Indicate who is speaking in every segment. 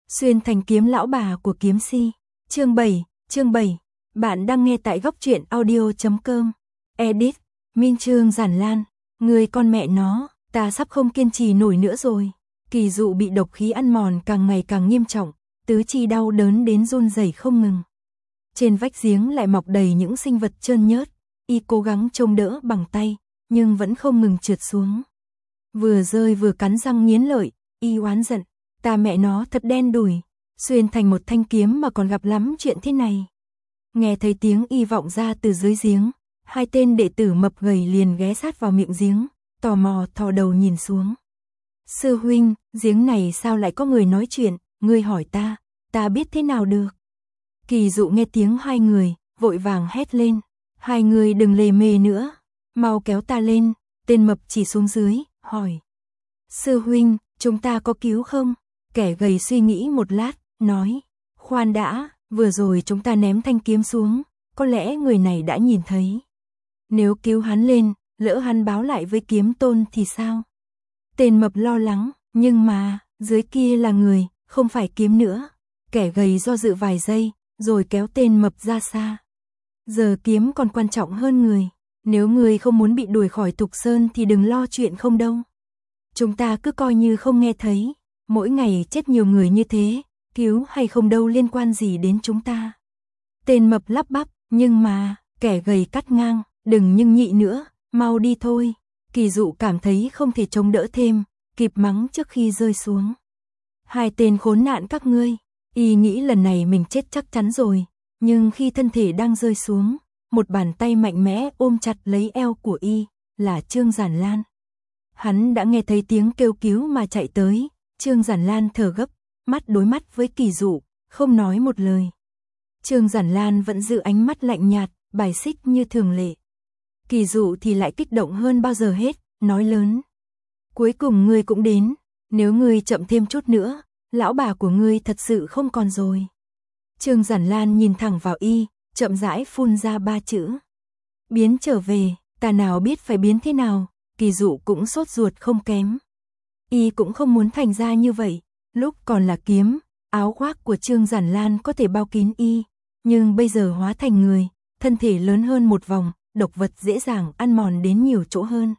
Speaker 1: Xuyên thành kiếm lão bà của kiếm si. Chương 7. Bạn đang nghe tại góc truyện audio.com. Edit, Minh Trương Giản Lan. Người con mẹ nó, ta sắp không kiên trì nổi nữa rồi. Kỳ Dụ bị độc khí ăn mòn càng ngày càng nghiêm trọng, tứ chi đau đớn đến run rẩy không ngừng. Trên vách giếng lại mọc đầy những sinh vật trơn nhớt, y cố gắng trông đỡ bằng tay, nhưng vẫn không ngừng trượt xuống. Vừa rơi vừa cắn răng nghiến lợi, y oán giận, ta mẹ nó thật đen đủi, xuyên thành một thanh kiếm mà còn gặp lắm chuyện thế này. Nghe thấy tiếng y vọng ra từ dưới giếng, hai tên đệ tử mập gầy liền ghé sát vào miệng giếng, tò mò thò đầu nhìn xuống. Sư huynh, giếng này sao lại có người nói chuyện, ngươi hỏi ta biết thế nào được. Kỳ Dụ nghe tiếng hai người, vội vàng hét lên, hai người đừng lề mề nữa, mau kéo ta lên. Tên mập chỉ xuống dưới, hỏi. Sư huynh, chúng ta có cứu không? Kẻ gầy suy nghĩ một lát, nói. Khoan đã, vừa rồi chúng ta ném thanh kiếm xuống, có lẽ người này đã nhìn thấy. Nếu cứu hắn lên, lỡ hắn báo lại với kiếm tôn thì sao? Tên mập lo lắng, nhưng mà, dưới kia là người, không phải kiếm nữa. Kẻ gầy do dự vài giây, rồi kéo tên mập ra xa. Giờ kiếm còn quan trọng hơn người. Nếu người không muốn bị đuổi khỏi Tục Sơn thì đừng lo chuyện không đâu. Chúng ta cứ coi như không nghe thấy. Mỗi ngày chết nhiều người như thế, cứu hay không đâu liên quan gì đến chúng ta. Tên mập lắp bắp, nhưng mà, kẻ gầy cắt ngang, đừng nhưng nhị nữa, mau đi thôi. Kỳ Dụ cảm thấy không thể chống đỡ thêm, kịp mắng trước khi rơi xuống. Hai tên khốn nạn các ngươi, y nghĩ lần này mình chết chắc chắn rồi, nhưng khi thân thể đang rơi xuống, một bàn tay mạnh mẽ ôm chặt lấy eo của y, là Trương Giản Lan. Hắn đã nghe thấy tiếng kêu cứu mà chạy tới, Trương Giản Lan thở gấp, mắt đối mắt với Kỳ Dụ, không nói một lời. Trương Giản Lan vẫn giữ ánh mắt lạnh nhạt, bài xích như thường lệ. Kỳ Dụ thì lại kích động hơn bao giờ hết, nói lớn. Cuối cùng ngươi cũng đến, nếu ngươi chậm thêm chút nữa, lão bà của ngươi thật sự không còn rồi. Trương Giản Lan nhìn thẳng vào y, chậm rãi phun ra ba chữ. Biến trở về, ta nào biết phải biến thế nào, Kỳ Dụ cũng sốt ruột không kém. Y cũng không muốn thành ra như vậy, lúc còn là kiếm, áo khoác của Trương Giản Lan có thể bao kín y, nhưng bây giờ hóa thành người, thân thể lớn hơn một vòng, độc vật dễ dàng ăn mòn đến nhiều chỗ hơn.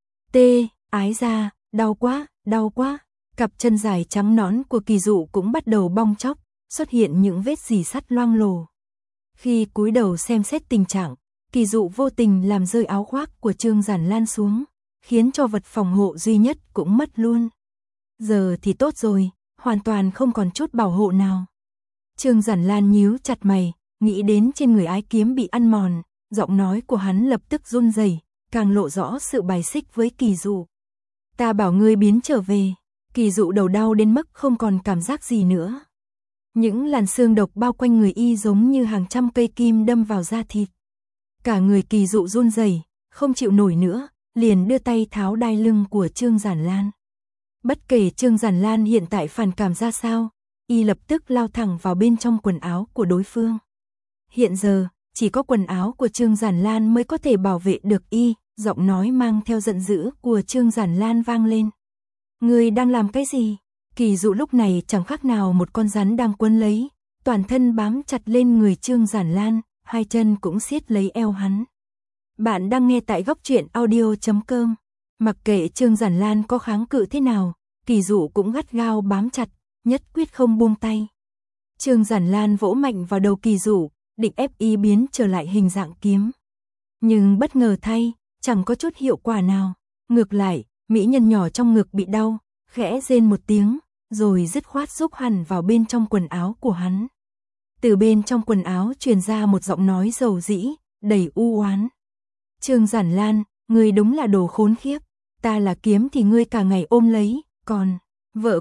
Speaker 1: Ái da, đau quá, cặp chân dài trắng nõn của Kỳ Dụ cũng bắt đầu bong tróc, xuất hiện những vết rỉ sắt loang lổ. Khi cúi đầu xem xét tình trạng, Kỳ Dụ vô tình làm rơi áo khoác của Trương Giản Lan xuống, khiến cho vật phòng hộ duy nhất cũng mất luôn. Giờ thì tốt rồi, hoàn toàn không còn chút bảo hộ nào. Trương Giản Lan nhíu chặt mày, nghĩ đến trên người ái kiếm bị ăn mòn, giọng nói của hắn lập tức run rẩy, càng lộ rõ sự bài xích với Kỳ Dụ. Ta bảo ngươi biến trở về. Kỳ Dụ đầu đau đến mức không còn cảm giác gì nữa. Những làn xương độc bao quanh người y giống như hàng trăm cây kim đâm vào da thịt. Cả người Kỳ Dụ run rẩy, không chịu nổi nữa, liền đưa tay tháo đai lưng của Trương Giản Lan. Bất kể Trương Giản Lan hiện tại phản cảm ra sao, y lập tức lao thẳng vào bên trong quần áo của đối phương. Hiện giờ, chỉ có quần áo của Trương Giản Lan mới có thể bảo vệ được y, giọng nói mang theo giận dữ của Trương Giản Lan vang lên. Ngươi đang làm cái gì? Kỳ Dụ lúc này chẳng khác nào một con rắn đang quấn lấy, toàn thân bám chặt lên người Trương Giản Lan, hai chân cũng siết lấy eo hắn. Bạn đang nghe tại góc truyện audio.com. Mặc kệ Trương Giản Lan có kháng cự thế nào, Kỳ Dụ cũng gắt gao bám chặt, nhất quyết không buông tay. Trương Giản Lan vỗ mạnh vào đầu Kỳ Dụ, định ép y biến trở lại hình dạng kiếm. Nhưng bất ngờ thay, chẳng có chút hiệu quả nào. Ngược lại, mỹ nhân nhỏ trong ngực bị đau, khẽ rên một tiếng, rồi dứt khoát rúc hẳn vào bên trong quần áo của hắn. Từ bên trong quần áo truyền ra một giọng nói dầu dĩ, đầy u oán. Trương Giản Lan, ngươi đúng là đồ khốn khiếp, ta là kiếm thì ngươi cả ngày ôm lấy, còn vợ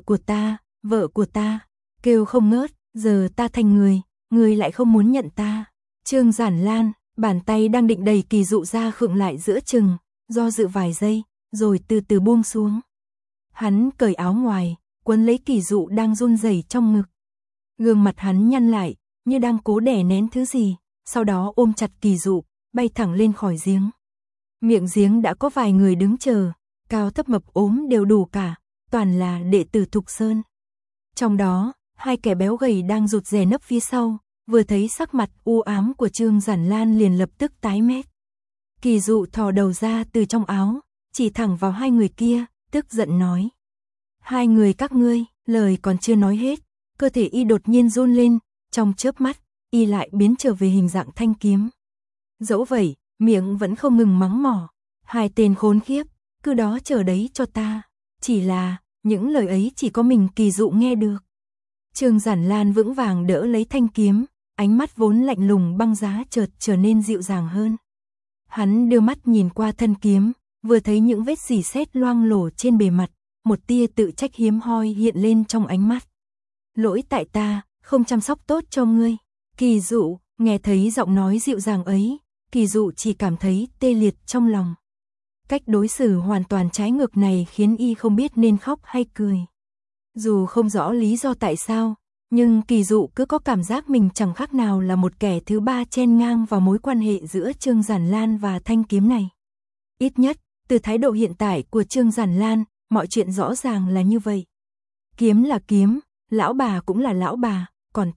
Speaker 1: của ta, kêu không ngớt, giờ ta thành người, ngươi lại không muốn nhận ta. Trương Giản Lan, bàn tay đang định đẩy Kỳ Dụ ra khựng lại giữa chừng, do dự vài giây, rồi từ từ buông xuống. Hắn cởi áo ngoài, quấn lấy Kỳ Dụ đang run rẩy trong ngực. Gương mặt hắn nhăn lại, như đang cố đè nén thứ gì, sau đó ôm chặt Kỳ Dụ, bay thẳng lên khỏi giếng. Miệng giếng đã có vài người đứng chờ, cao thấp mập ốm đều đủ cả, toàn là đệ tử Thục Sơn. Trong đó, hai kẻ béo gầy đang rụt rè nấp phía sau, vừa thấy sắc mặt u ám của Trương Giản Lan liền lập tức tái mét. Kỳ Dụ thò đầu ra từ trong áo, chỉ thẳng vào hai người kia, tức giận nói. Hai người các ngươi, lời còn chưa nói hết, cơ thể y đột nhiên run lên, trong chớp mắt, y lại biến trở về hình dạng thanh kiếm. Dẫu vậy, miệng vẫn không ngừng mắng mỏ. Hai tên khốn khiếp, cứ đó chờ đấy cho ta. Chỉ là, những lời ấy chỉ có mình Kỳ Dụ nghe được. Trương Giản Lan vững vàng đỡ lấy thanh kiếm, ánh mắt vốn lạnh lùng băng giá chợt trở nên dịu dàng hơn. Hắn đưa mắt nhìn qua thân kiếm, vừa thấy những vết rỉ sét loang lổ trên bề mặt, một tia tự trách hiếm hoi hiện lên trong ánh mắt. Lỗi tại ta, không chăm sóc tốt cho ngươi. Kỳ Dụ, nghe thấy giọng nói dịu dàng ấy, Kỳ Dụ chỉ cảm thấy tê liệt trong lòng. Cách đối xử hoàn toàn trái ngược này khiến y không biết nên khóc hay cười. Dù không rõ lý do tại sao, nhưng Kỳ Dụ cứ có cảm giác mình chẳng khác nào là một kẻ thứ ba chen ngang vào mối quan hệ giữa Trương Giản Lan và thanh kiếm này. Ít nhất, từ thái độ hiện tại của Trương Giản Lan, mọi chuyện rõ ràng là như vậy. Kiếm là kiếm, lão bà cũng là lão bà, còn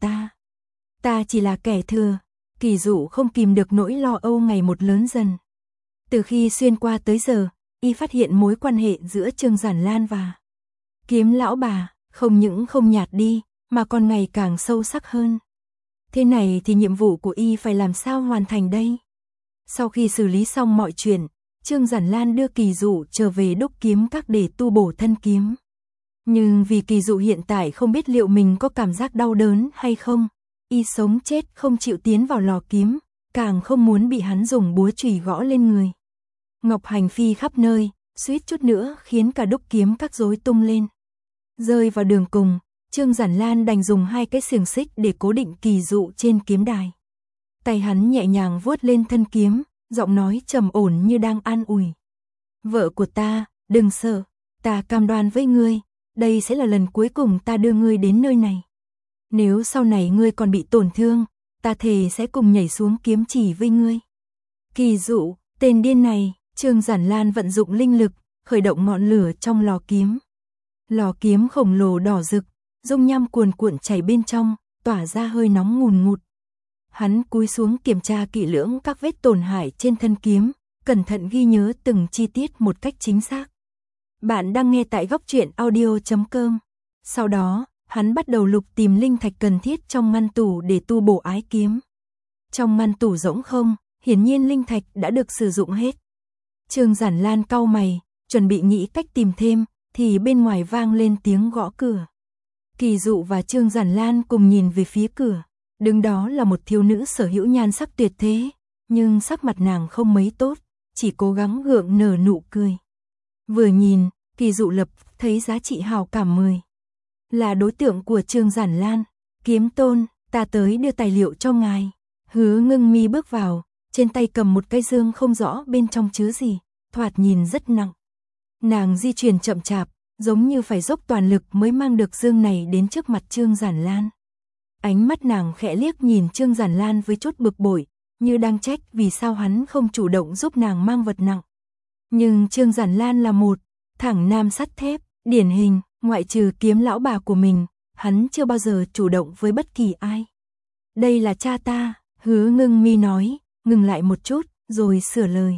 Speaker 1: ta chỉ là kẻ thừa. Kỳ Dụ không kìm được nỗi lo âu ngày một lớn dần. Từ khi xuyên qua tới giờ, y phát hiện mối quan hệ giữa Trương Giản Lan và kiếm lão bà, không những không nhạt đi, mà còn ngày càng sâu sắc hơn. Thế này thì nhiệm vụ của y phải làm sao hoàn thành đây? Sau khi xử lý xong mọi chuyện, Trương Giản Lan đưa Kỳ Dụ trở về đúc kiếm các để tu bổ thân kiếm. Nhưng vì Kỳ Dụ hiện tại không biết liệu mình có cảm giác đau đớn hay không, y sống chết không chịu tiến vào lò kiếm, càng không muốn bị hắn dùng búa chùy gõ lên người. Ngọc hành phi khắp nơi, suýt chút nữa khiến cả đúc kiếm các rối tung lên. Rơi vào đường cùng, Trương Giản Lan đành dùng hai cái xiềng xích để cố định Kỳ Dụ trên kiếm đài. Tay hắn nhẹ nhàng vuốt lên thân kiếm, giọng nói trầm ổn như đang an ủi. Vợ của ta, đừng sợ, ta cam đoan với ngươi, đây sẽ là lần cuối cùng ta đưa ngươi đến nơi này. Nếu sau này ngươi còn bị tổn thương, ta thề sẽ cùng nhảy xuống kiếm chỉ với ngươi. Kỳ Dụ, tên điên này. Trương Giản Lan vận dụng linh lực, khởi động ngọn lửa trong lò kiếm. Lò kiếm khổng lồ đỏ rực, dung nham cuồn cuộn chảy bên trong, tỏa ra hơi nóng ngùn ngụt. Hắn cúi xuống kiểm tra kỹ lưỡng các vết tổn hại trên thân kiếm, cẩn thận ghi nhớ từng chi tiết một cách chính xác. Bạn đang nghe tại goctruyện.audio.com. Sau đó, hắn bắt đầu lục tìm linh thạch cần thiết trong ngăn tủ để tu bổ ái kiếm. Trong ngăn tủ rỗng không, hiển nhiên linh thạch đã được sử dụng hết. Trương Giản Lan cau mày, chuẩn bị nghĩ cách tìm thêm, thì bên ngoài vang lên tiếng gõ cửa. Kỳ Dụ và Trương Giản Lan cùng nhìn về phía cửa, đứng đó là một thiếu nữ sở hữu nhan sắc tuyệt thế, nhưng sắc mặt nàng không mấy tốt, chỉ cố gắng gượng nở nụ cười. Vừa nhìn, Kỳ Dụ lập thấy giá trị hào cảm 10. Là đối tượng của Trương Giản Lan. Kiếm tôn, ta tới đưa tài liệu cho ngài. Hứa Ngưng Mi bước vào, trên tay cầm một cái dương không rõ bên trong chứa gì, thoạt nhìn rất nặng. Nàng di chuyển chậm chạp, giống như phải dốc toàn lực mới mang được dương này đến trước mặt Trương Giản Lan. Ánh mắt nàng khẽ liếc nhìn Trương Giản Lan với chút bực bội, như đang trách vì sao hắn không chủ động giúp nàng mang vật nặng. Nhưng Trương Giản Lan là một thẳng nam sắt thép, điển hình, ngoại trừ kiếm lão bà của mình, hắn chưa bao giờ chủ động với bất kỳ ai. Đây là cha ta, Hứa Ngưng Mi nói, ngừng lại một chút, rồi sửa lời.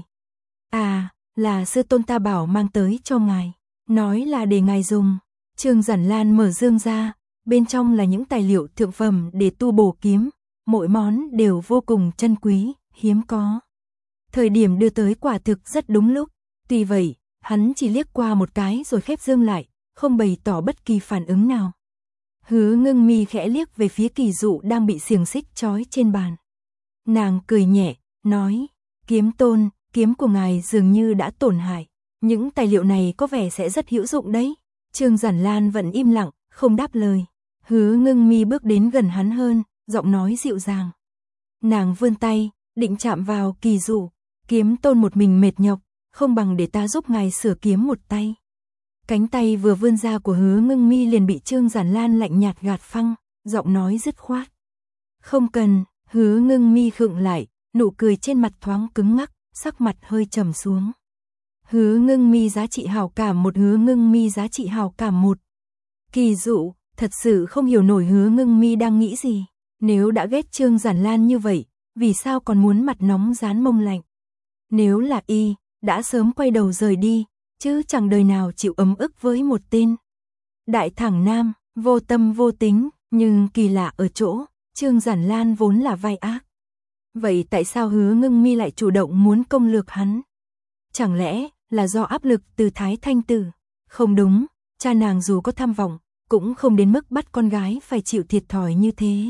Speaker 1: À, là sư tôn ta bảo mang tới cho ngài, nói là để ngài dùng. Trương Giản Lan mở dương ra, bên trong là những tài liệu thượng phẩm để tu bổ kiếm, mỗi món đều vô cùng chân quý, hiếm có. Thời điểm đưa tới quả thực rất đúng lúc, tuy vậy, hắn chỉ liếc qua một cái rồi khép dương lại, không bày tỏ bất kỳ phản ứng nào. Hứa Ngưng Mi khẽ liếc về phía Kỳ Dụ đang bị xiềng xích trói trên bàn. Nàng cười nhẹ, nói, kiếm tôn, kiếm của ngài dường như đã tổn hại. Những tài liệu này có vẻ sẽ rất hữu dụng đấy. Trương Giản Lan vẫn im lặng, không đáp lời. Hứa Ngưng Mi bước đến gần hắn hơn, giọng nói dịu dàng. Nàng vươn tay, định chạm vào Kỳ Dụ. Kiếm tôn một mình mệt nhọc, không bằng để ta giúp ngài sửa kiếm một tay. Cánh tay vừa vươn ra của Hứa Ngưng Mi liền bị Trương Giản Lan lạnh nhạt gạt phăng, giọng nói dứt khoát. Không cần. Hứa Ngưng Mi khựng lại, nụ cười trên mặt thoáng cứng ngắc, sắc mặt hơi trầm xuống. Hứa Ngưng Mi giá trị hảo cảm 1, Hứa Ngưng Mi giá trị hảo cảm 1. Kỳ Dụ, Thật sự không hiểu nổi Hứa Ngưng Mi đang nghĩ gì. Nếu đã ghét Trương Giản Lan như vậy, vì sao còn muốn mặt nóng rán mông lạnh? Nếu là y, đã sớm quay đầu rời đi, chứ chẳng đời nào chịu ấm ức với một tên đại thẳng nam, vô tâm vô tính, nhưng kỳ lạ ở chỗ, Trương Giản Lan vốn là vai ác. Vậy tại sao Hứa Ngưng Mi lại chủ động muốn công lược hắn? Chẳng lẽ là do áp lực từ Thái Thanh Tử? Không đúng, cha nàng dù có tham vọng, cũng không đến mức bắt con gái phải chịu thiệt thòi như thế.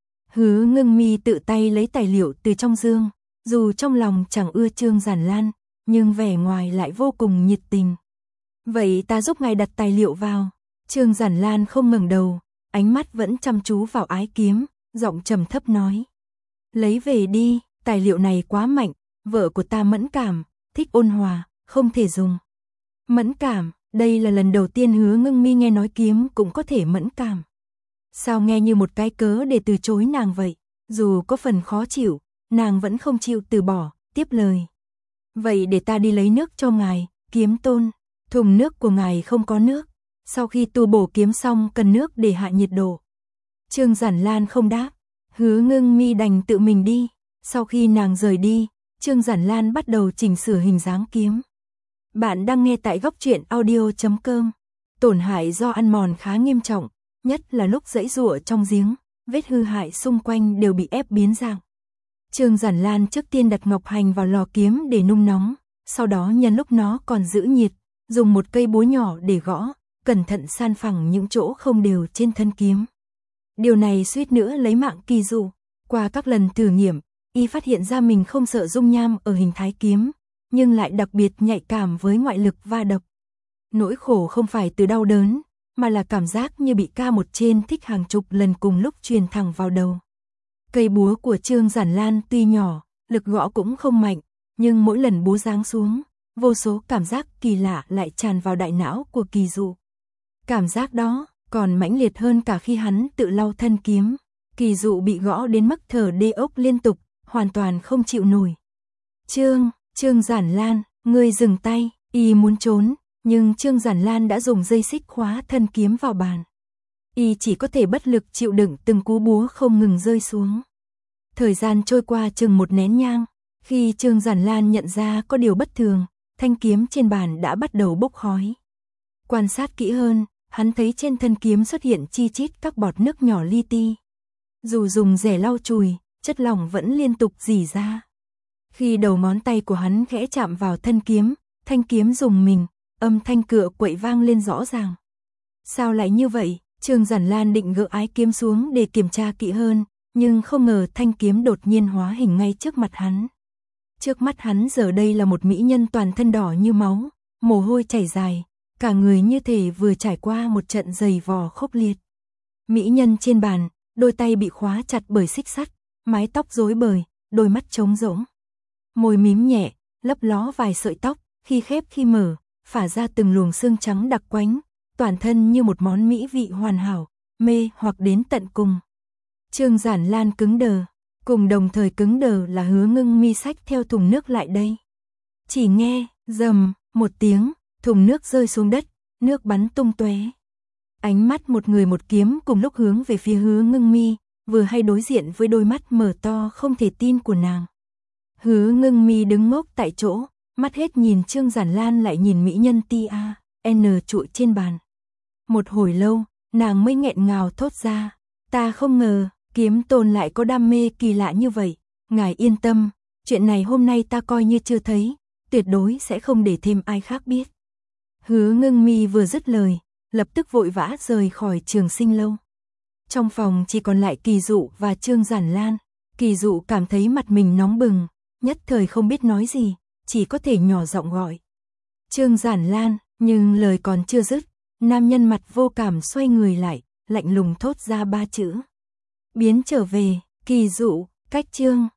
Speaker 1: Hứa Ngưng Mi tự tay lấy tài liệu từ trong dương, dù trong lòng chẳng ưa Trương Giản Lan, nhưng vẻ ngoài lại vô cùng nhiệt tình. Vậy ta giúp ngài đặt tài liệu vào. Trương Giản Lan không ngẩng đầu, ánh mắt vẫn chăm chú vào ái kiếm, giọng trầm thấp nói. Lấy về đi, tài liệu này quá mạnh, vợ của ta mẫn cảm, thích ôn hòa, không thể dùng. Mẫn cảm, đây là lần đầu tiên Hứa Ngưng Mi nghe nói kiếm cũng có thể mẫn cảm. Sao nghe như một cái cớ để từ chối nàng vậy? Dù có phần khó chịu, nàng vẫn không chịu từ bỏ, tiếp lời. Vậy để ta đi lấy nước cho ngài, kiếm tôn. Thùng nước của ngài không có nước. Sau khi tu bổ kiếm xong cần nước để hạ nhiệt độ. Trương Giản Lan không đáp. Hứa Ngưng Mi đành tự mình đi. Sau khi nàng rời đi, Trương Giản Lan bắt đầu chỉnh sửa hình dáng kiếm. Bạn đang nghe tại góc truyện audio.com. Tổn hại do ăn mòn khá nghiêm trọng, nhất là lúc giãy giụa trong giếng, vết hư hại xung quanh đều bị ép biến dạng. Trương Giản Lan trước tiên đặt ngọc hành vào lò kiếm để nung nóng, sau đó nhân lúc nó còn giữ nhiệt, dùng một cây búa nhỏ để gõ, cẩn thận san phẳng những chỗ không đều trên thân kiếm. Điều này suýt nữa lấy mạng Kỳ Dụ. Qua các lần thử nghiệm, y phát hiện ra mình không sợ dung nham ở hình thái kiếm, nhưng lại đặc biệt nhạy cảm với ngoại lực va đập. Nỗi khổ không phải từ đau đớn, mà là cảm giác như bị ca một trên thích hàng chục lần cùng lúc truyền thẳng vào đầu. Cây búa của Trương Giản Lan tuy nhỏ, lực gõ cũng không mạnh, nhưng mỗi lần búa giáng xuống, vô số cảm giác kỳ lạ lại tràn vào đại não của Kỳ Dụ. Cảm giác đó còn mãnh liệt hơn cả khi hắn tự lau thân kiếm. Kỳ Dụ bị gõ đến mức thở đê ốc liên tục, hoàn toàn không chịu nổi. Trương Giản Lan, ngươi dừng tay, y muốn trốn, nhưng Trương Giản Lan đã dùng dây xích khóa thân kiếm vào bàn. Y chỉ có thể bất lực chịu đựng từng cú búa không ngừng rơi xuống. Thời gian trôi qua chừng một nén nhang, khi Trương Giản Lan nhận ra có điều bất thường, thanh kiếm trên bàn đã bắt đầu bốc khói. Quan sát kỹ hơn, hắn thấy trên thân kiếm xuất hiện chi chít các bọt nước nhỏ li ti. Dù dùng rẻ lau chùi, chất lỏng vẫn liên tục rỉ ra. Khi đầu ngón tay của hắn khẽ chạm vào thân kiếm, thanh kiếm rùng mình, âm thanh cựa quậy vang lên rõ ràng. Sao lại như vậy? Trương Giản Lan định gỡ ái kiếm xuống để kiểm tra kỹ hơn, nhưng không ngờ thanh kiếm đột nhiên hóa hình ngay trước mặt hắn. Trước mắt hắn giờ đây là một mỹ nhân toàn thân đỏ như máu, mồ hôi chảy dài, cả người như thể vừa trải qua một trận giày vò khốc liệt. Mỹ nhân trên bàn, đôi tay bị khóa chặt bởi xích sắt, mái tóc rối bời, đôi mắt trống rỗng. Môi mím nhẹ, lấp ló vài sợi tóc, khi khép khi mở, phả ra từng luồng xương trắng đặc quánh, toàn thân như một món mỹ vị hoàn hảo, mê hoặc đến tận cùng. Trương Giản Lan cứng đờ, cùng đồng thời cứng đờ là Hứa Ngưng Mi xách theo thùng nước lại đây. Chỉ nghe, rầm, một tiếng, thùng nước rơi xuống đất, nước bắn tung tóe. Ánh mắt một người một kiếm cùng lúc hướng về phía Hứa Ngưng Mi, vừa hay đối diện với đôi mắt mở to không thể tin của nàng. Hứa Ngưng Mi đứng ngốc tại chỗ, mắt hết nhìn Trương Giản Lan lại nhìn mỹ nhân N trụi trên bàn. Một hồi lâu, nàng mới nghẹn ngào thốt ra, ta không ngờ, kiếm tôn lại có đam mê kỳ lạ như vậy, ngài yên tâm, chuyện này hôm nay ta coi như chưa thấy, tuyệt đối sẽ không để thêm ai khác biết. Hứa Ngưng Mi vừa dứt lời, lập tức vội vã rời khỏi Trường Sinh lâu. Trong phòng chỉ còn lại Kỳ Dụ và Trương Giản Lan. Kỳ Dụ cảm thấy mặt mình nóng bừng, nhất thời không biết nói gì, chỉ có thể nhỏ giọng gọi Trương Giản Lan, nhưng lời còn chưa dứt, nam nhân mặt vô cảm xoay người lại, lạnh lùng thốt ra 3 chữ. Biến trở về. Kỳ Dụ, cách Trương